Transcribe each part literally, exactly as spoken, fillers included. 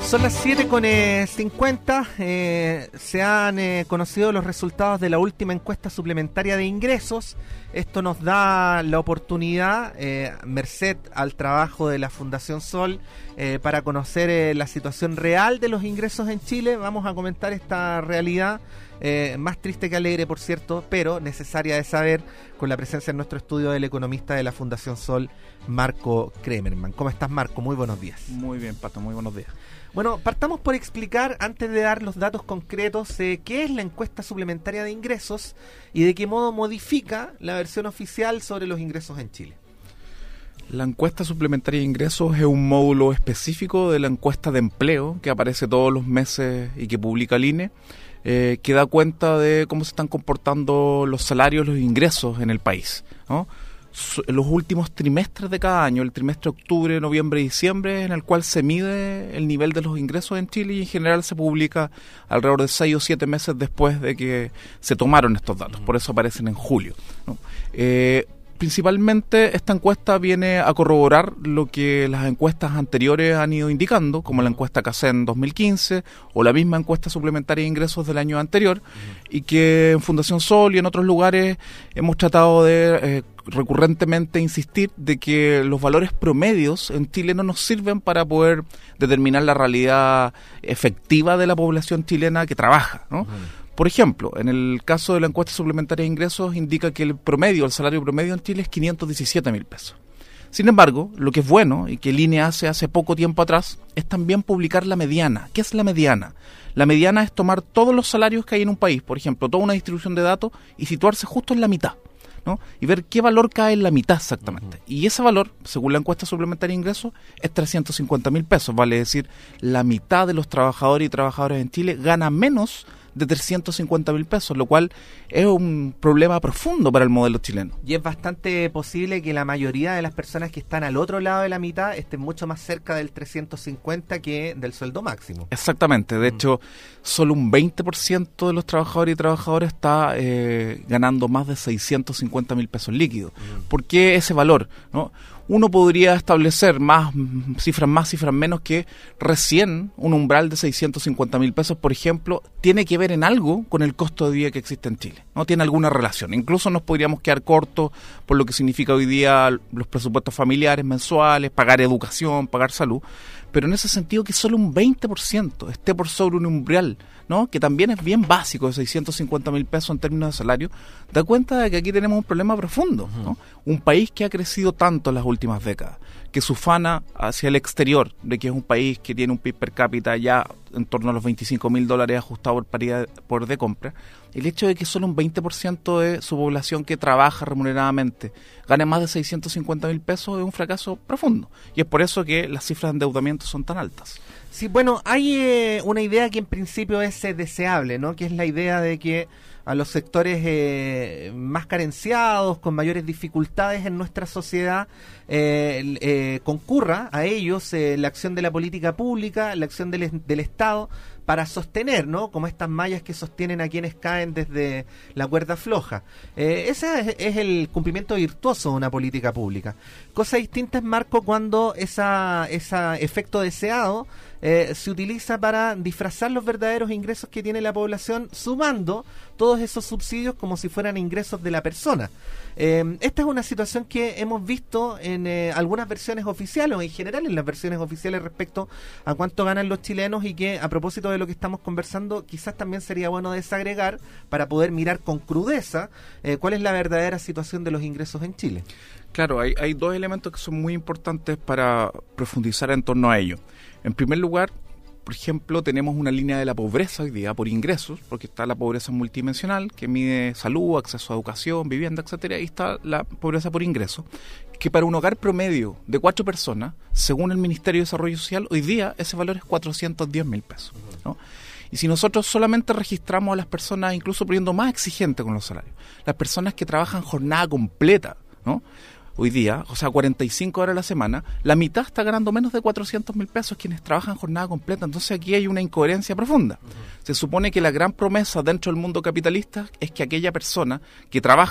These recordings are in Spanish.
Son las siete con cincuenta, eh, se han eh, conocido los resultados de la última encuesta suplementaria de ingresos. Esto nos da la oportunidad, eh, merced al trabajo de la Fundación Sol, eh, para conocer eh, la situación real de los ingresos en Chile. Vamos a comentar esta realidad, eh, más triste que alegre, por cierto, pero necesaria de saber, con la presencia en nuestro estudio del economista de la Fundación Sol, Marco Kremerman. ¿Cómo estás, Marco? Muy buenos días. Muy bien, Pato, muy buenos días. Bueno, partamos por explicar, antes de dar los datos concretos, eh, qué es la encuesta suplementaria de ingresos y de qué modo modifica la versión oficial sobre los ingresos en Chile. La encuesta suplementaria de ingresos es un módulo específico de la encuesta de empleo que aparece todos los meses y que publica el I N E, eh, que da cuenta de cómo se están comportando los salarios, los ingresos en el país, ¿no? En los últimos trimestres de cada año, el trimestre octubre, noviembre y diciembre, en el cual se mide el nivel de los ingresos en Chile y en general se publica alrededor de seis o siete meses después de que se tomaron estos datos, por eso aparecen en julio, ¿no? Eh, Principalmente esta encuesta viene a corroborar lo que las encuestas anteriores han ido indicando, como la encuesta CACEN dos mil quince o la misma encuesta suplementaria de ingresos del año anterior, uh-huh. y que en Fundación Sol y en otros lugares hemos tratado de eh, recurrentemente insistir de que los valores promedios en Chile no nos sirven para poder determinar la realidad efectiva de la población chilena que trabaja, ¿no? Uh-huh. Por ejemplo, en el caso de la encuesta suplementaria de ingresos indica que el promedio, el salario promedio en Chile es quinientos diecisiete mil pesos. Sin embargo, lo que es bueno y que el I N E hace hace poco tiempo atrás es también publicar la mediana. ¿Qué es la mediana? La mediana es tomar todos los salarios que hay en un país, por ejemplo, toda una distribución de datos y situarse justo en la mitad, ¿no? Y ver qué valor cae en la mitad exactamente. Uh-huh. Y ese valor, según la encuesta suplementaria de ingresos, es trescientos cincuenta mil pesos. Vale decir, la mitad de los trabajadores y trabajadoras en Chile gana menos de trescientos cincuenta mil pesos, lo cual es un problema profundo para el modelo chileno. Y es bastante posible que la mayoría de las personas que están al otro lado de la mitad estén mucho más cerca del trescientos cincuenta que del sueldo máximo. Exactamente, de mm. hecho, solo un veinte por ciento de los trabajadores y trabajadoras está eh, ganando más de seiscientos cincuenta mil pesos líquidos. Mm. ¿Por qué ese valor, no? Uno podría establecer más cifras más, cifras menos, que recién un umbral de seiscientos cincuenta mil pesos, por ejemplo, tiene que ver en algo con el costo de vida que existe en Chile, ¿no? Tiene alguna relación. Incluso nos podríamos quedar cortos por lo que significa hoy día los presupuestos familiares mensuales, pagar educación, pagar salud, pero en ese sentido que solo un veinte por ciento esté por sobre un umbral, ¿no? Que también es bien básico, de seiscientos cincuenta mil pesos en términos de salario, da cuenta de que aquí tenemos un problema profundo, ¿no? Uh-huh. Un país que ha crecido tanto en las últimas décadas, que se ufana hacia el exterior, de que es un país que tiene un P I B per cápita ya en torno a los veinticinco mil dólares ajustado por paridad por de compra. El hecho de que solo un veinte por ciento de su población que trabaja remuneradamente gane más de seiscientos cincuenta mil pesos es un fracaso profundo. Y es por eso que las cifras de endeudamiento son tan altas. Sí, bueno, hay eh, una idea que en principio es eh, deseable, ¿no? Que es la idea de que a los sectores eh, más carenciados, con mayores dificultades en nuestra sociedad, eh, eh, concurra a ellos eh, la acción de la política pública, la acción del, del Estado, para sostener, ¿no? Como estas mallas que sostienen a quienes caen desde la cuerda floja. Eh, ese es, es el cumplimiento virtuoso de una política pública. Cosa distinta es, Marco, cuando esa, ese efecto deseado eh, se utiliza para disfrazar los verdaderos ingresos que tiene la población, sumando todos esos subsidios como si fueran ingresos de la persona. Eh, esta es una situación que hemos visto en eh, algunas versiones oficiales o en general en las versiones oficiales respecto a cuánto ganan los chilenos, y que, a propósito de lo que estamos conversando, quizás también sería bueno desagregar para poder mirar con crudeza eh, cuál es la verdadera situación de los ingresos en Chile. Claro, hay, hay dos elementos que son muy importantes para profundizar en torno a ello. En primer lugar, por ejemplo, tenemos una línea de la pobreza hoy día por ingresos, porque está la pobreza multidimensional, que mide salud, acceso a educación, vivienda, etcétera, y está la pobreza por ingresos, que para un hogar promedio de cuatro personas, según el Ministerio de Desarrollo Social, hoy día ese valor es cuatrocientos diez mil pesos, ¿no? Y si nosotros solamente registramos a las personas, incluso poniendo más exigente con los salarios, las personas que trabajan jornada completa, ¿no? Hoy día, o sea, cuarenta y cinco horas a la semana, la mitad está ganando menos de cuatrocientos mil pesos quienes trabajan jornada completa. Entonces aquí hay una incoherencia profunda. Uh-huh. Se supone que la gran promesa dentro del mundo capitalista es que aquella persona que trabaja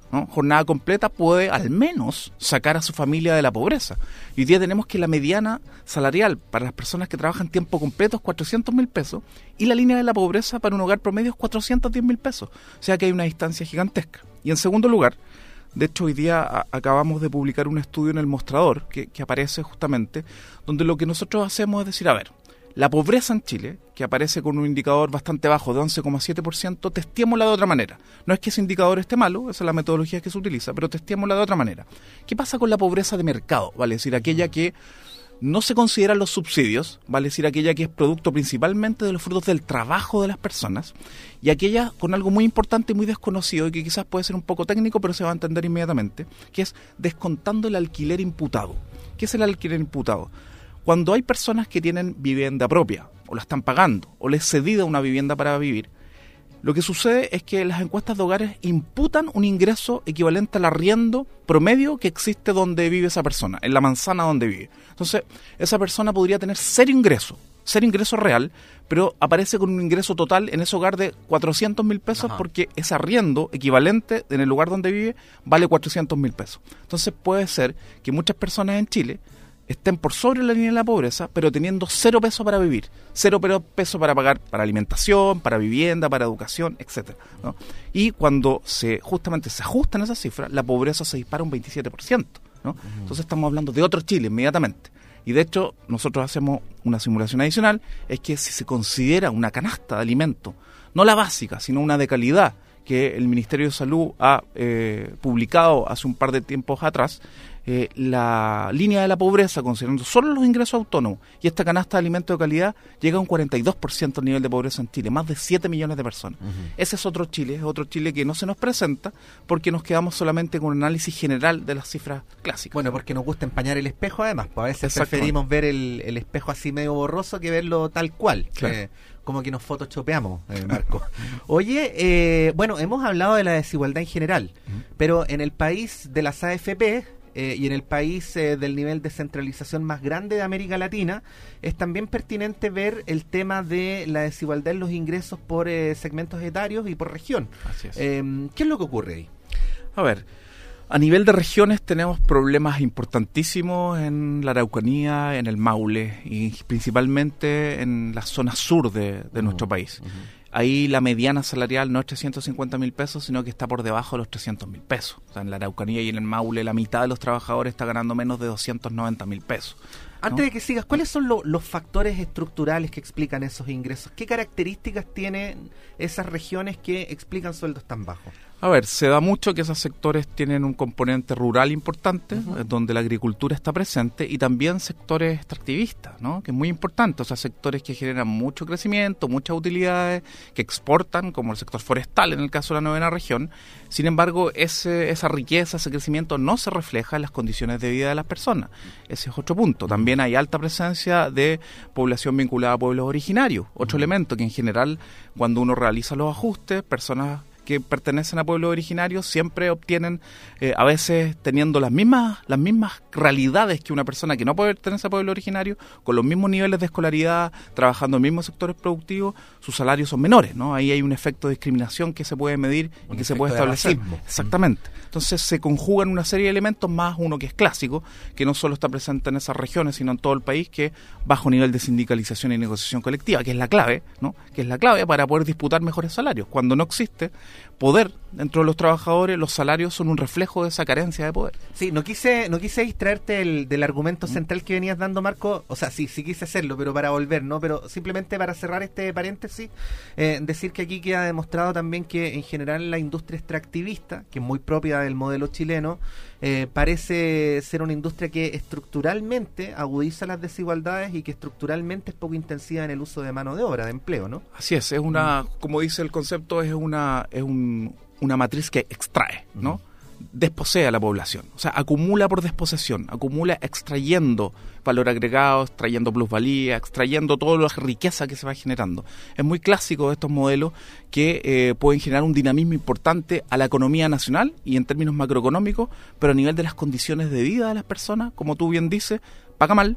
¿no? Jornada completa puede al menos sacar a su familia de la pobreza. Y hoy día tenemos que la mediana salarial para las personas que trabajan tiempo completo es cuatrocientos mil pesos y la línea de la pobreza para un hogar promedio es cuatrocientos diez mil pesos. O sea que hay una distancia gigantesca. Y en segundo lugar, de hecho hoy día a, acabamos de publicar un estudio en El Mostrador que, que aparece justamente donde lo que nosotros hacemos es decir, a ver, la pobreza en Chile, que aparece con un indicador bastante bajo de once coma siete por ciento, testémosla de otra manera. No es que ese indicador esté malo, esa es la metodología que se utiliza, pero testémosla de otra manera. ¿Qué pasa con la pobreza de mercado? Vale decir, aquella que no se consideran los subsidios, vale decir, aquella que es producto principalmente de los frutos del trabajo de las personas, y aquella con algo muy importante y muy desconocido, y que quizás puede ser un poco técnico, pero se va a entender inmediatamente, que es descontando el alquiler imputado. ¿Qué es el alquiler imputado? Cuando hay personas que tienen vivienda propia, o la están pagando, o les cedida una vivienda para vivir, lo que sucede es que las encuestas de hogares imputan un ingreso equivalente al arriendo promedio que existe donde vive esa persona, en la manzana donde vive. Entonces, esa persona podría tener cero ingreso, cero ingreso real, pero aparece con un ingreso total en ese hogar de cuatrocientos mil pesos. Ajá. Porque ese arriendo equivalente en el lugar donde vive vale cuatrocientos mil pesos. Entonces puede ser que muchas personas en Chile estén por sobre la línea de la pobreza, pero teniendo cero pesos para vivir, cero pesos para pagar para alimentación, para vivienda, para educación, etcétera, ¿no? Y cuando se justamente se ajustan esas cifras, la pobreza se dispara un veintisiete por ciento, ¿no? Uh-huh. Entonces estamos hablando de otro Chile inmediatamente. Y de hecho, nosotros hacemos una simulación adicional, es que si se considera una canasta de alimentos, no la básica, sino una de calidad, que el Ministerio de Salud ha eh, publicado hace un par de tiempos atrás, eh, la línea de la pobreza, considerando solo los ingresos autónomos y esta canasta de alimentos de calidad, llega a un cuarenta y dos por ciento el nivel de pobreza en Chile, más de siete millones de personas. Uh-huh. Ese es otro Chile, es otro Chile que no se nos presenta porque nos quedamos solamente con un análisis general de las cifras clásicas. Bueno, porque nos gusta empañar el espejo además, pues a veces preferimos ver el, el espejo así medio borroso que verlo tal cual. Claro. Eh, como que nos photoshopeamos, eh, Marco. Oye, eh, bueno, hemos hablado de la desigualdad en general, uh-huh. pero en el país de las A F P eh, y en el país eh, del nivel de centralización más grande de América Latina, es también pertinente ver el tema de la desigualdad en los ingresos por eh, segmentos etarios y por región. Así es. Eh, ¿Qué es lo que ocurre ahí? A ver, a nivel de regiones tenemos problemas importantísimos en la Araucanía, en el Maule y principalmente en la zona sur de, de uh-huh. nuestro país. Uh-huh. Ahí la mediana salarial no es trescientos cincuenta mil pesos, sino que está por debajo de los trescientos mil pesos. O sea, en la Araucanía y en el Maule la mitad de los trabajadores está ganando menos de doscientos noventa mil pesos. Antes ¿no? de que sigas, ¿cuáles son lo, los factores estructurales que explican esos ingresos? ¿Qué características tienen esas regiones que explican sueldos tan bajos? A ver, se da mucho que esos sectores tienen un componente rural importante, uh-huh. donde la agricultura está presente, y también sectores extractivistas, ¿no? Que es muy importante, o sea, sectores que generan mucho crecimiento, muchas utilidades, que exportan, como el sector forestal en el caso de la novena región. Sin embargo, ese, esa riqueza, ese crecimiento no se refleja en las condiciones de vida de las personas. Ese es otro punto. También hay alta presencia de población vinculada a pueblos originarios, otro uh-huh. elemento que en general, cuando uno realiza los ajustes, personas que pertenecen a pueblos originarios siempre obtienen, eh, a veces teniendo las mismas las mismas realidades que una persona que no pertenece a pueblo originario, con los mismos niveles de escolaridad, trabajando en mismos sectores productivos, sus salarios son menores, ¿no? Ahí hay un efecto de discriminación que se puede medir y que se puede establecer. Exactamente. Entonces se conjugan una serie de elementos, más uno que es clásico, que no solo está presente en esas regiones, sino en todo el país, que es bajo nivel de sindicalización y negociación colectiva, que es la clave, ¿no? Que es la clave para poder disputar mejores salarios. Cuando no existe poder dentro de los trabajadores, los salarios son un reflejo de esa carencia de poder. Sí, no quise no quise distraerte el, del argumento central que venías dando, Marco. O sea, sí, sí quise hacerlo, pero para volver, ¿no? Pero simplemente para cerrar este paréntesis, eh, decir que aquí queda demostrado también que en general la industria extractivista, que es muy propia del modelo chileno, eh, parece ser una industria que estructuralmente agudiza las desigualdades y que estructuralmente es poco intensiva en el uso de mano de obra, de empleo, ¿no? Así es, es una, como dice el concepto, es una es un, una matriz que extrae, ¿no? Uh-huh. Desposea a la población, o sea, acumula por desposesión, acumula extrayendo valor agregado, extrayendo plusvalía, extrayendo toda la riqueza que se va generando. Es muy clásico de estos modelos que eh, pueden generar un dinamismo importante a la economía nacional y en términos macroeconómicos, pero a nivel de las condiciones de vida de las personas, como tú bien dices, paga mal,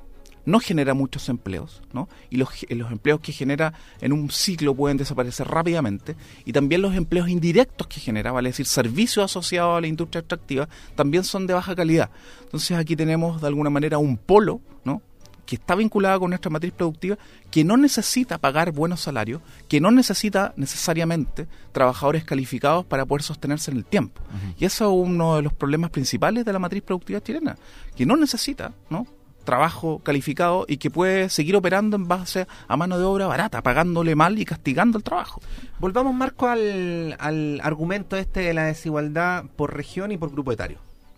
no genera muchos empleos, ¿no? Y los, los empleos que genera en un ciclo pueden desaparecer rápidamente, y también los empleos indirectos que genera, vale decir, servicios asociados a la industria extractiva, también son de baja calidad. Entonces aquí tenemos de alguna manera un polo, ¿no?, que está vinculada con nuestra matriz productiva, que no necesita pagar buenos salarios, que no necesita necesariamente trabajadores calificados para poder sostenerse en el tiempo. Uh-huh. Y eso es uno de los problemas principales de la matriz productiva chilena, que no necesita, ¿no?, trabajo calificado y que puede seguir operando en base a mano de obra barata, pagándole mal y castigando el trabajo. Volvamos, Marco, al, al argumento este de la desigualdad por región y por grupo etario.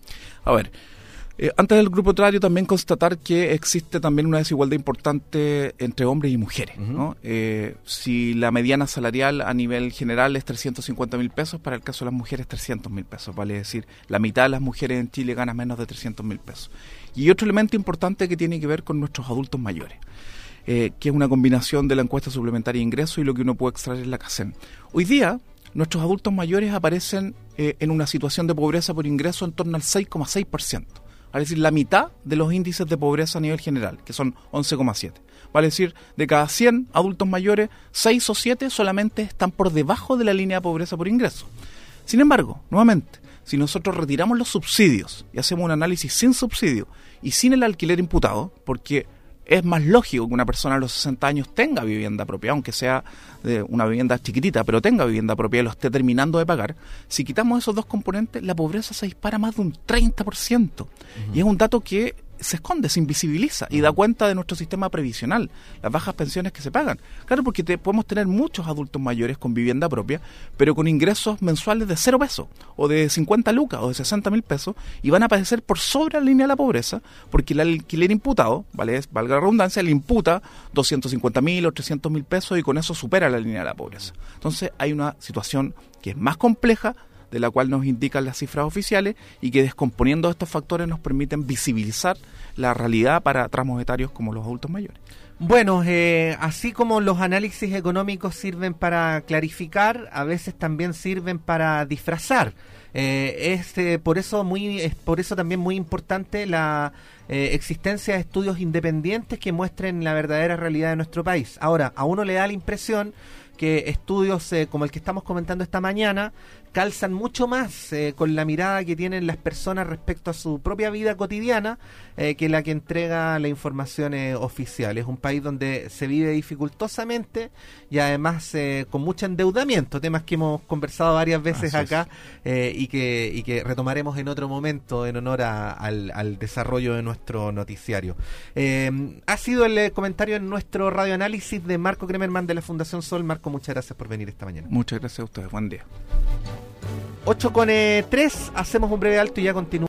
A ver, Eh, antes del grupo etario también constatar que existe también una desigualdad importante entre hombres y mujeres, uh-huh. ¿no? Eh, si la mediana salarial a nivel general es trescientos cincuenta mil pesos, para el caso de las mujeres trescientos mil pesos, vale decir, la mitad de las mujeres en Chile ganan menos de trescientos mil pesos. Y otro elemento importante que tiene que ver con nuestros adultos mayores, eh, que es una combinación de la encuesta suplementaria de ingresos y lo que uno puede extraer en la CACEN. Hoy día, nuestros adultos mayores aparecen eh, en una situación de pobreza por ingreso en torno al seis coma seis por ciento. Vale decir, la mitad de los índices de pobreza a nivel general, que son once coma siete. Vale decir, de cada cien adultos mayores, seis o siete solamente están por debajo de la línea de pobreza por ingreso. Sin embargo, nuevamente, si nosotros retiramos los subsidios y hacemos un análisis sin subsidio y sin el alquiler imputado, porque es más lógico que una persona a los sesenta años tenga vivienda propia, aunque sea de una vivienda chiquitita, pero tenga vivienda propia y lo esté terminando de pagar. Si quitamos esos dos componentes, la pobreza se dispara más de un treinta por ciento. Uh-huh. Y es un dato que se esconde, se invisibiliza y da cuenta de nuestro sistema previsional, las bajas pensiones que se pagan. Claro, porque te, podemos tener muchos adultos mayores con vivienda propia, pero con ingresos mensuales de cero pesos, o de cincuenta lucas, o de sesenta mil pesos, y van a padecer por sobre la línea de la pobreza, porque el alquiler imputado, vale, valga la redundancia, le imputa doscientos cincuenta mil o trescientos mil pesos, y con eso supera la línea de la pobreza. Entonces hay una situación que es más compleja, de la cual nos indican las cifras oficiales, y que descomponiendo estos factores nos permiten visibilizar la realidad para tramos etarios como los adultos mayores. Bueno, eh, así como los análisis económicos sirven para clarificar, a veces también sirven para disfrazar. Eh, es eh, por eso muy es por eso también muy importante la eh, existencia de estudios independientes que muestren la verdadera realidad de nuestro país. Ahora, a uno le da la impresión que estudios eh, como el que estamos comentando esta mañana calzan mucho más eh, con la mirada que tienen las personas respecto a su propia vida cotidiana eh, que la que entrega la información eh, oficial. Es un país donde se vive dificultosamente y además eh, con mucho endeudamiento, temas que hemos conversado varias veces Así acá eh, y que y que retomaremos en otro momento en honor a, al, al desarrollo de nuestro noticiario. Eh, ha sido el eh, comentario en nuestro radioanálisis de Marco Kremerman de la Fundación Sol. Marco, muchas gracias por venir esta mañana. Muchas gracias a ustedes, buen día. ocho con tres, hacemos un breve alto y ya continuamos.